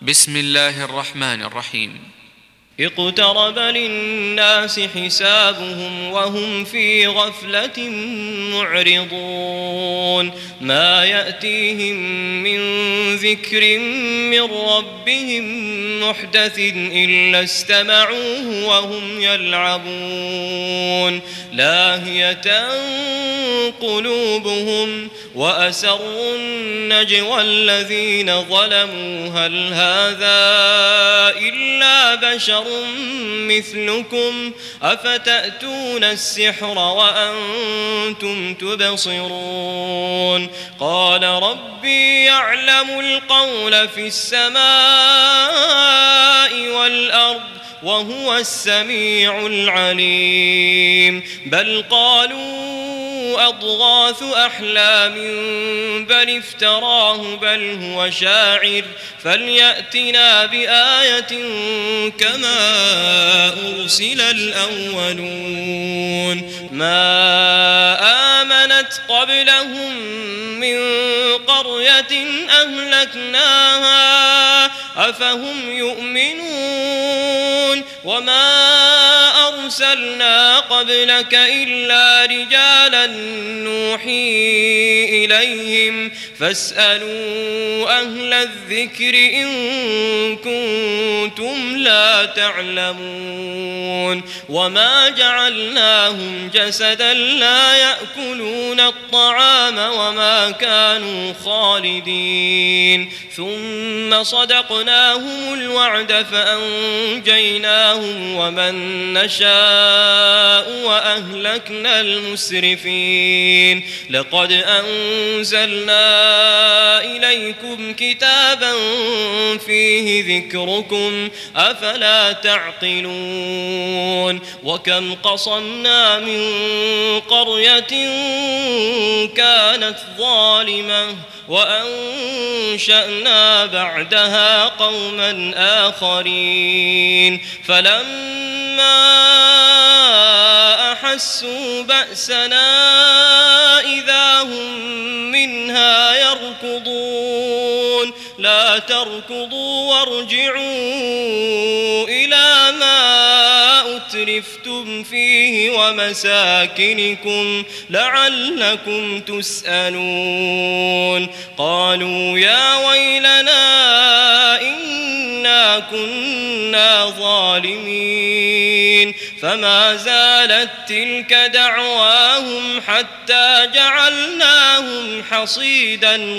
بسم الله الرحمن الرحيم. اقترب للناس حسابهم وهم في غفلة معرضون ما يأتيهم من ذكر من ربهم محدث إلا استمعوه وهم يلعبون لاهية قلوبهم وأسروا النجوى الذين ظلموا هل هذا إلا بشر مثلكم أفتأتون السحر وأنتم تبصرون قال ربي يعلم القول في السماء والأرض وهو السميع العليم بل قالوا أضغاث أحلام بل افتراه بل هو شاعر فليأتنا بآية كما أرسل الأولون ما آمنت قبلهم من قرية أهلكناها أفهم يؤمنون وما أرسلنا قبلك إلا رجالا نوحي إليهم فاسألوا أهل الذكر إن كنتم لا تعلمون وما جعلناهم جسدا لا يأكلون الطعام وما كانوا خالدين ثم صدقناهم الوعد فأنجيناهم ومن نشاء وأهلكنا المسرفين لقد أنزلنا إليكم كتابا فيه ذكركم أفلا تعقلون وكم قصمنا من قرية كانت ظالمة وأنشأنا بعدها قوما آخرين فلما أحسوا بأسنا إذا هم منها يركضون لا تركضوا وارجعوا إلى ما أترفتم فيه ومساكنكم لعلكم تسألون قالوا يا ويلنا إنا كنا ظالمين فما زالت تلك دعواهم حتى جعلناهم حصيدا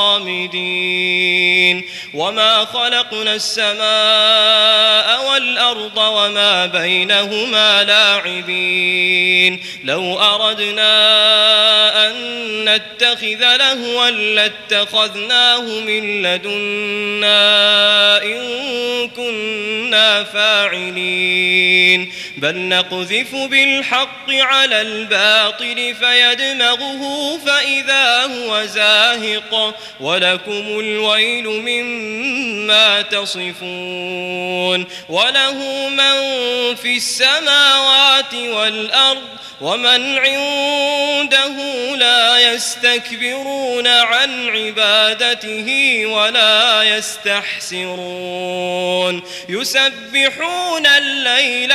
خامدين وما خلقنا السماء والأرض وما بينهما لاعبين لو أردنا أن نتخذ لهوا لاتخذناه من لدنا إن كنا فاعلين بل نقذف بالحق على الباطل فيدمغه فإذا هو زاهق ولكم الويل مما تصفون وله من في السماوات والأرض ومن عنده لا يستكبرون عن عبادته ولا يستحسرون يسبحون الليل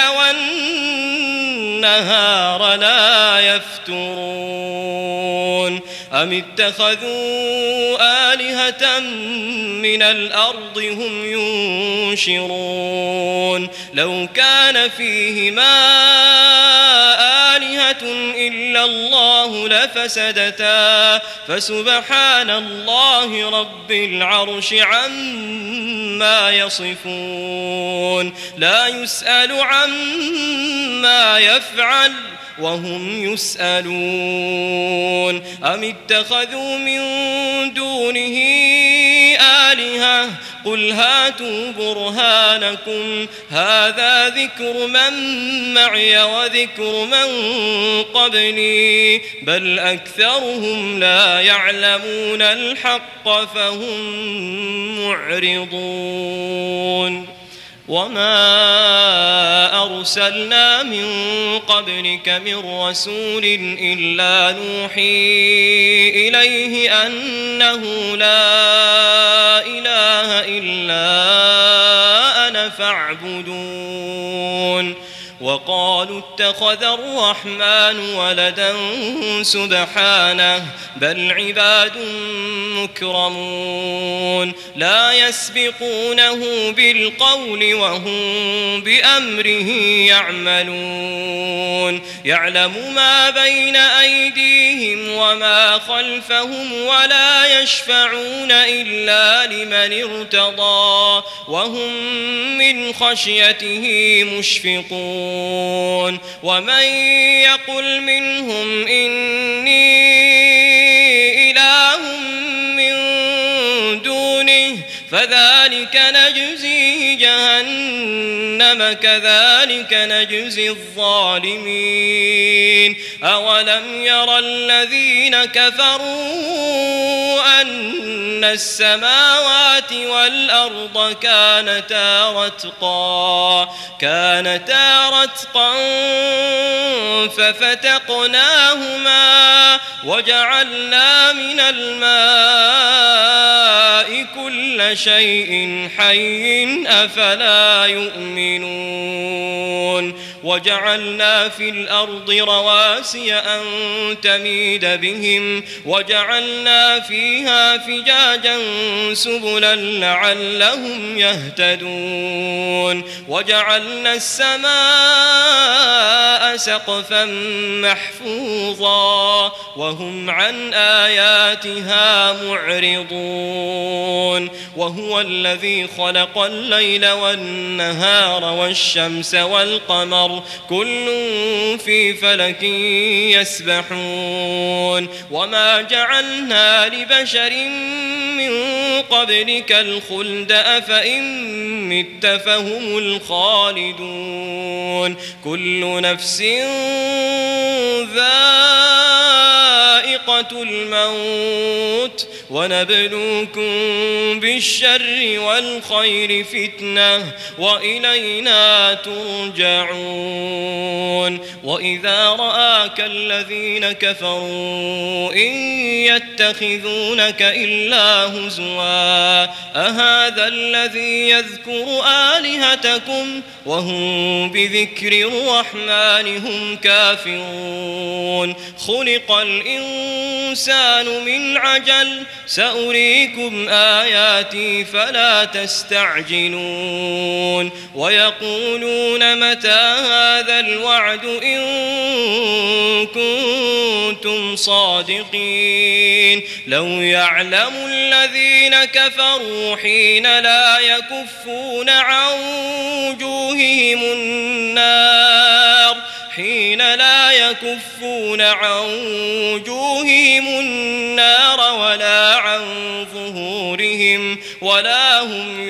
والنهار لا يفترون أم اتخذوا آلهة من الأرض هم ينشرون لو كان فيهما آلهة إلا الله لفسدتا فسبحان الله رب العرش عما يصفون لا يسأل عما يفعل وهم يسألون أم اتخذوا من دونه آلهة قل هاتوا برهانكم هذا ذكر من معي وذكر من قبلي بل أكثرهم لا يعلمون الحق فهم معرضون وما أرسلنا من قبلك من رسول إلا نوحي إليه أنه لا إله إلا أنا فاعبدون وقالوا اتخذ الرحمن ولدا سبحانه بل عباد مكرمون لا يسبقونه بالقول وهم بأمره يعملون يعلم ما بين أيديهم وما خلفهم ولا يشفعون إلا لمن ارتضى وهم من خشيته مشفقون ومن يقل منهم إني إله من دونه فذلك نجزيه جهنم كذلك نجزي الظالمين أولم يرى الذين كفروا أن السماوات والأرض كانتا رتقا ففتقناهما وجعلنا من الماء كل شيء حي أفلا يؤمنون وجعلنا في الأرض رواسي أن تميد بهم وجعلنا فيها فجاجا سبلا لعلهم يهتدون وجعلنا السماء سقفا محفوظا وهم عن آياتها معرضون وهو الذي خلق الليل والنهار والشمس والقمر كل في فلك يسبحون وما جعلنا لبشر من قبلك الخلد أفإن مت فهم الخالدون كل نفس ذائقة الموت ونبلوكم بالشر والخير فتنة وإلينا ترجعون وإذا رآك الذين كفروا إن يتخذونك إلا هزوا أهذا الذي يذكر آلهتكم وهم بذكر الرحمن هم كافرون خلق الإنسان من عجل سأريكم آياتي فلا تستعجلون ويقولون متى هذا الوعد إن كنتم صادقين لو يعلم الذين كفروا حين لا يكفون عن وجوههم النار ولا عن ظهورهم ولا هم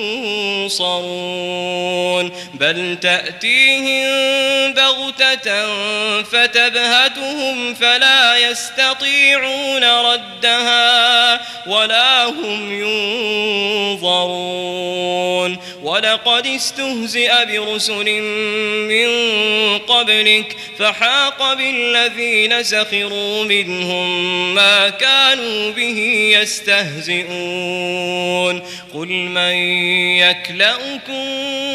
ينصرون بل تأتيهم بغتة فتبهتهم فلا يستطيعون ردها ولا هم ينظرون ولقد استهزئ برسل من قبلك فحاق بالذين سخروا منهم ما كانوا به يستهزئون قل من يكلؤكم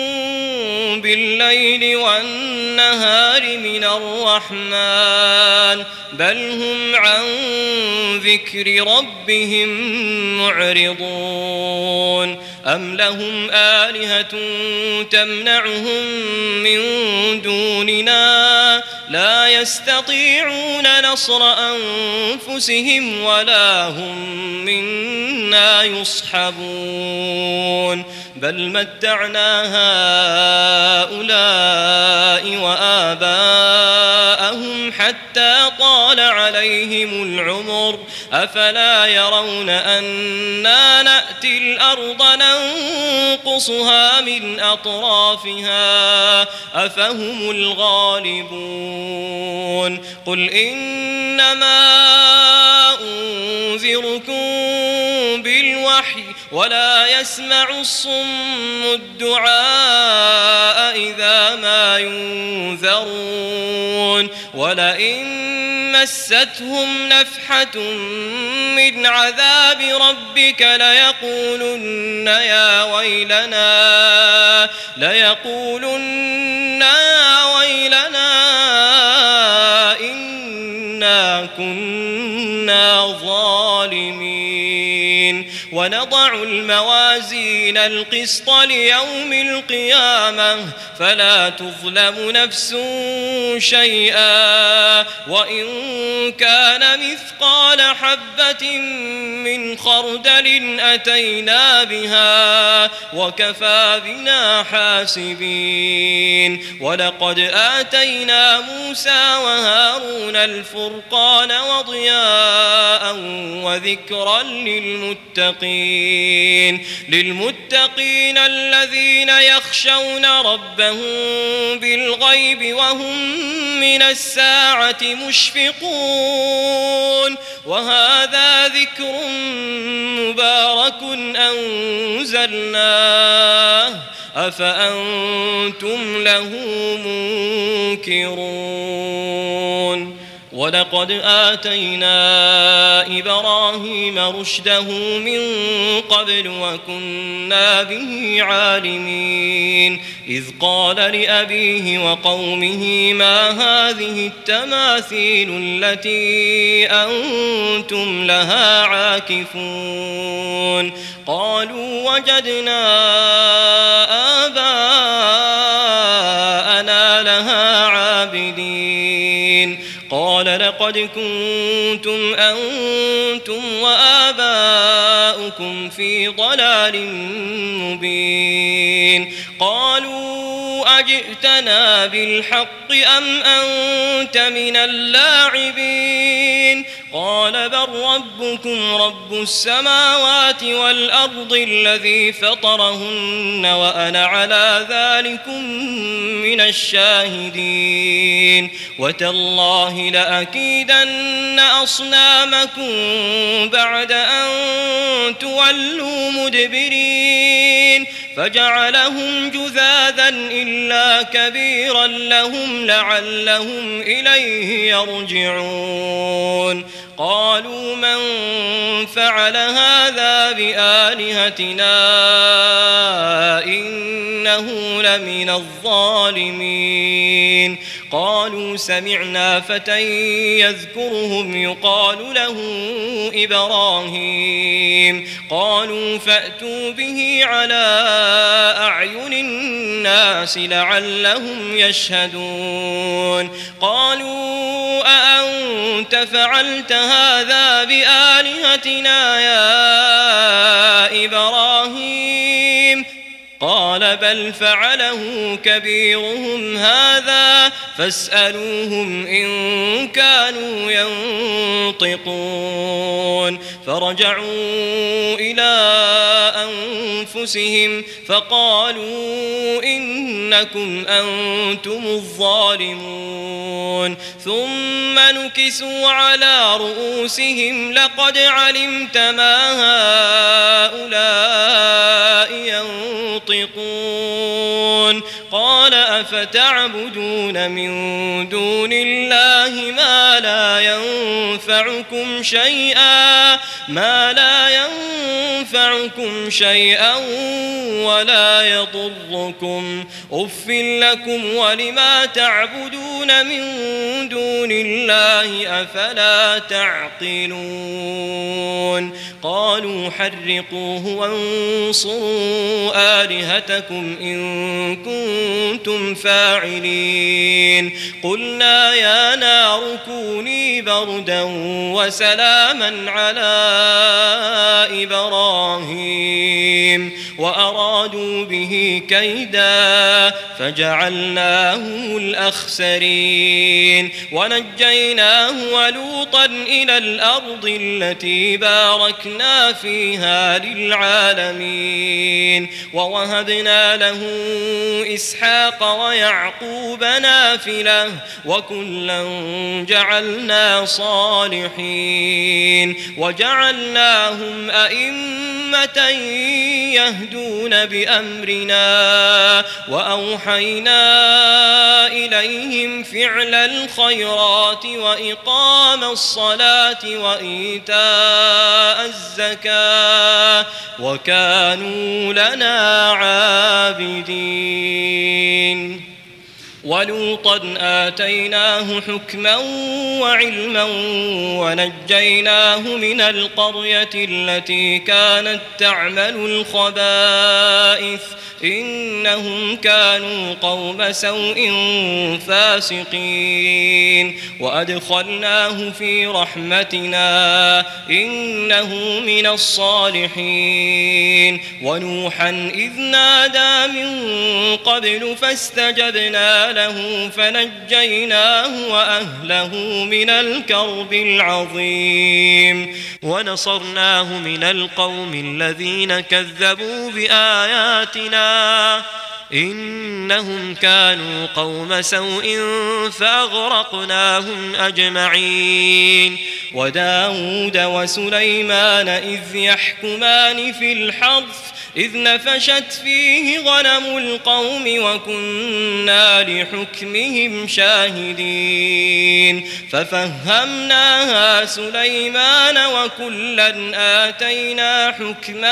بالليل والنهار من الرحمن بل هم عن ذكر ربهم معرضون أم لهم آلهة تمنعهم من دوننا لا يستطيعون نصر أنفسهم ولا هم منا يصحبون بل متعنا هؤلاء وآباءهم حتى طال عليهم العمر أفلا يرون أنا نأتي الأرض ننقصها من أطرافها أفهم الغالبون قل إنما أنذركم بالوحي ولا يسمع الصم الدعاء إذا ما ينذرون ولئن مستهم نفحة من عذاب ربك ليقولن يا ويلنا إنا كنا ظالمين ونضع الموازين القسط ليوم القيامة فلا تظلم نفس شيئا وإن كان مثقال حبة من خردل أتينا بها وكفى بنا حاسبين ولقد آتينا موسى وهارون الفرقان وضياء وذكرا للمتقين الذين يخشون ربهم بالغيب وهم من الساعة مشفقون وهذا ذكر مبارك أنزلناه أفأنتم له منكرون ولقد آتينا إبراهيم رشده من قبل وكنا به عالمين إذ قال لأبيه وقومه ما هذه التماثيل التي أنتم لها عاكفون قالوا وجدنا آباءنا لها عابدين قال لقد كنتم أنتم وآباؤكم في ضلال مبين قالوا أجئتنا بالحق أم أنت من اللاعبين قال بل ربكم رب السماوات والأرض الذي فطرهن وأنا على ذلكم من الشاهدين وتالله لأكيدن أصنامكم بعد أن تولوا مدبرين فجعلهم جذاذا إلا كبيرا لهم لعلهم إليه يرجعون قالوا من فعل هذا بآلهتنا إنه لمن الظالمين قالوا سمعنا فتى يذكرهم يقال له إبراهيم قالوا فأتوا به على أعين الناس لعلهم يشهدون قالوا أأنت فعلت هذا بآلهتنا يا إبراهيم قال بل فعله كبيرهم هذا فاسألوهم إن كانوا ينطقون فرجعوا إلى أنفسهم فقالوا إنكم أنتم الظالمون ثم نكسوا على رؤوسهم لقد علمت ما هؤلاء ينطقون قال أفتعبدون من دون الله ما لا ينفعكم شيئا ولا يضركم أف لكم ولما تعبدون من دون الله أفلا تعقلون قالوا حرقوه وانصروا آلهتكم إن كنتم فاعلين قلنا يا نار كوني بردا وسلاما على إبراهيم وأرادوا به كيدا فجعلناه الأخسرين ونجيناه ولوطا إلى الأرض التي باركنا فيها للعالمين ووهبنا له إسحاق ويعقوب نافلة وكلا جعلنا صالحين وجعلناهم أئمة أئمة يهدون بأمرنا وأوحينا إليهم فعل الخيرات وإقام الصلاة وإيتاء الزكاة وكانوا لنا عابدين ولوطا آتيناه حكما وعلما ونجيناه من القرية التي كانت تعمل الخبائث إنهم كانوا قوم سوء فاسقين وأدخلناه في رحمتنا إنه من الصالحين ونوحا إذ نادى من قبل فاستجبنا له فنجيناه وأهله من الكرب العظيم ونصرناه من القوم الذين كذبوا بآياتنا إنهم كانوا قوم سوء فأغرقناهم أجمعين وداود وسليمان إذ يحكمان في الحرث إذ نفشت فيه غنم القوم وكنا لحكمهم شاهدين ففهمناها سليمان وكلا آتينا حكما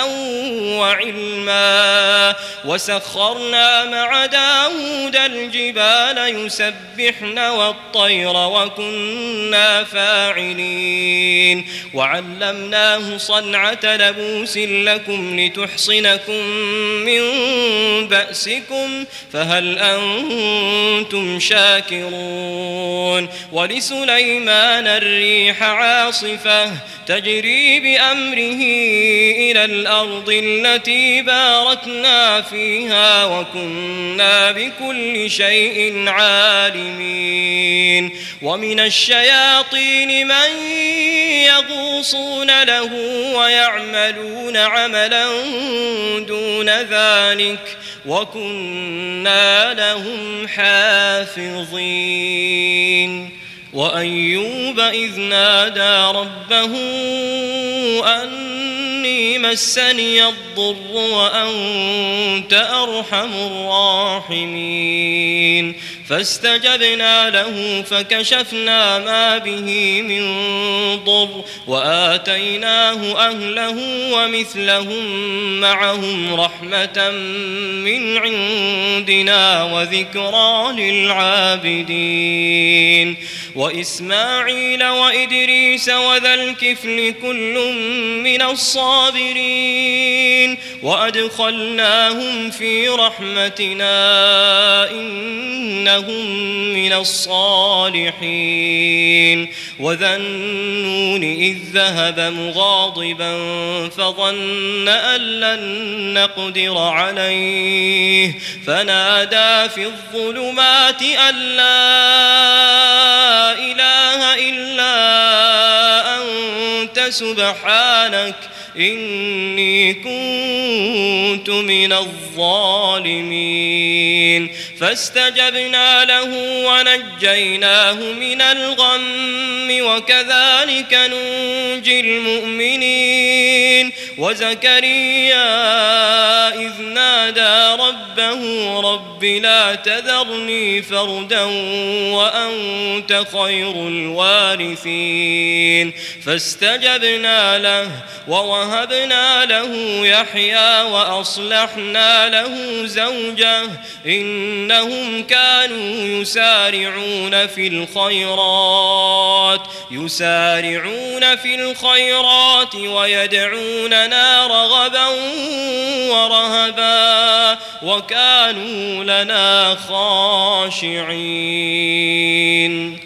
وعلما وسخرنا مع داود الجبال يسبحن والطير وكنا فاعلين وعلمناه صنعة لبوس لكم لتحصنكم من بأسكم فهل أنتم شاكرون ولسليمان الريح عاصفة تجري بأمره إلى الأرض التي باركنا فيها وكنا بكل شيء عالمين ومن الشياطين من يغوصون له ويعملون عملا دون ذلك وكنا لهم حافظين وأيوب إذ نادى ربه أني مسني الضر وأنت أرحم الراحمين فاستجبنا له فكشفنا ما به من ضر وآتيناه أهله ومثلهم معهم رحمة من عندنا وذكرى للعابدين وإسماعيل وإدريس وذا الكفل كل من الصابرين وأدخلناهم في رحمتنا إنهم من الصالحين وذا النون إذ ذهب مغاضبا فظن أن لن نقدر عليه فنادى في الظلمات أن لا إله إلا أنت سبحانك إني كنت من الظالمين فاستجبنا له ونجيناه من الغم وكذلك ننجي المؤمنين وزكريا إذ نادى ربه رب لا تذرني فردا وأنت خير الوارثين فاستجبنا له ووهبنا له يحيى وأصلحنا له زوجه إنهم كانوا يسارعون في الخيرات ويدعوننا رغبا ورهبا وكانوا لنا خاشعين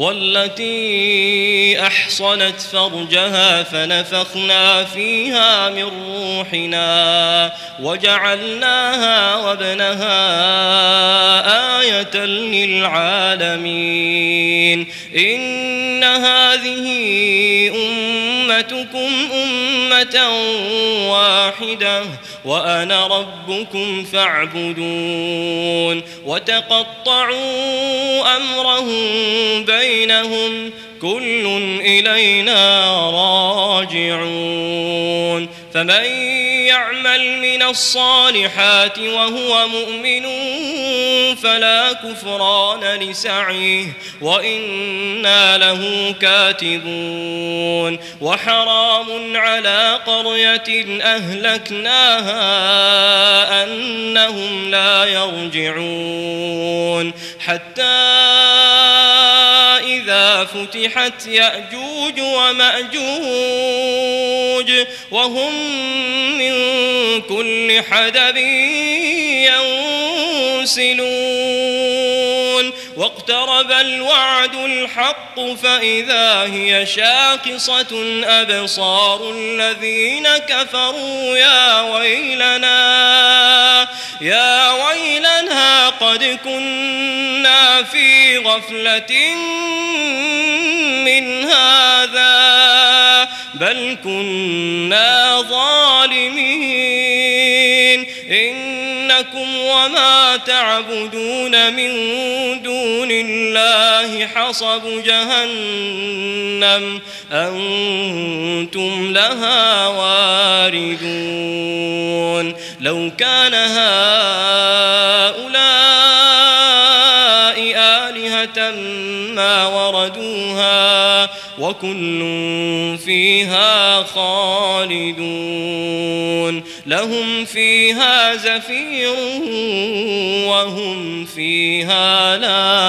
والتي أحصنت فرجها فنفخنا فيها من روحنا وجعلناها وابنها آية للعالمين إن هذه أمتكم أمة واحدة وأنا ربكم فاعبدون وتقطعوا أمرهم بينهم كل إلينا راجعون فمن يعمل من الصالحات وهو مؤمن فلا كفران لسعيه وإنا له كاتبون وحرام على قرية أهلكناها أنهم لا يرجعون حتى إذا فتحت يأجوج ومأجوج وهم من كل حدب ينسلون واقترب الوعد الحق فإذا هي شاخصة أبصار الذين كفروا يا ويلنا قد كنا في غفلة من هذا بل كنا ظالمين إنكم وما تعبدون من دون الله حصب جهنم أنتم لها واردون لو كان هؤلاء آلهة ما وردوها وكل فيها خالدون لهم فيها زفير وهم فيها لا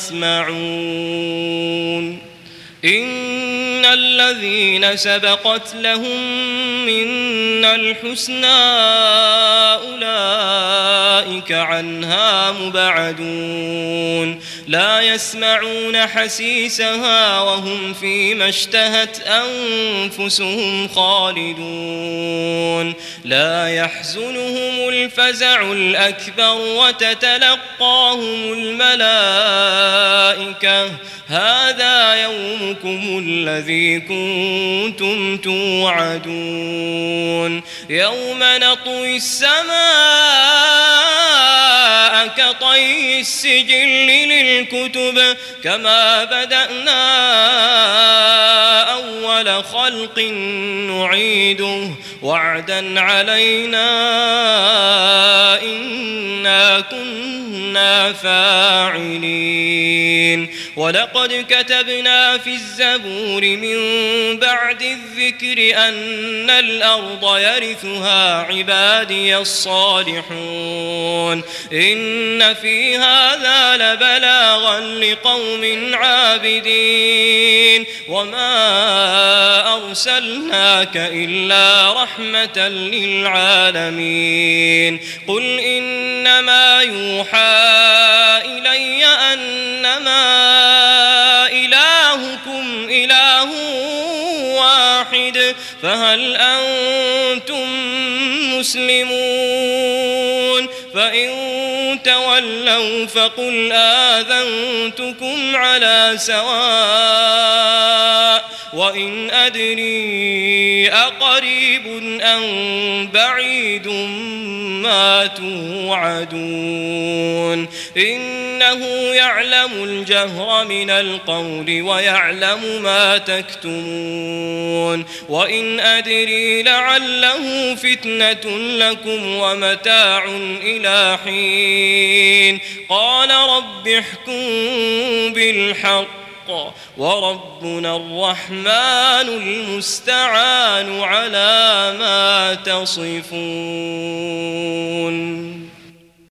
يسمعون إن الذين سبقت لهم منا الحسنى أولئك عنها مبعدون لا يسمعون حسيسها وهم فيما اشتهت أنفسهم خالدون لا يحزنهم الفزع الأكبر وتتلقاهم الملائكة هذا يومكم الذي كنتم توعدون يوم نطوي السماء كطي السجل للكتب كما بدأنا أول خلق نعيده وعدا علينا إنا كنا فاعلين ولقد كتبنا في الزبور من بعد الذكر أن الأرض يرثها عبادي الصالحون إن في هذا لبلاغا لقوم عابدين وما أرسلناك إلا رحمة للعالمين قل إنما يوحى إلي أنما إلهكم إله واحد فهل أنتم مسلمون فإن تولوا فقل آذنتكم على سواء وإن أدري أقريب أم بعيد ما توعدون إنه يعلم الجهر من القول ويعلم ما تكتمون وإن أدري لعله فتنة لكم ومتاع إلى حين قال رب احكم بالحق وربنا الرحمن المستعان على ما تصفون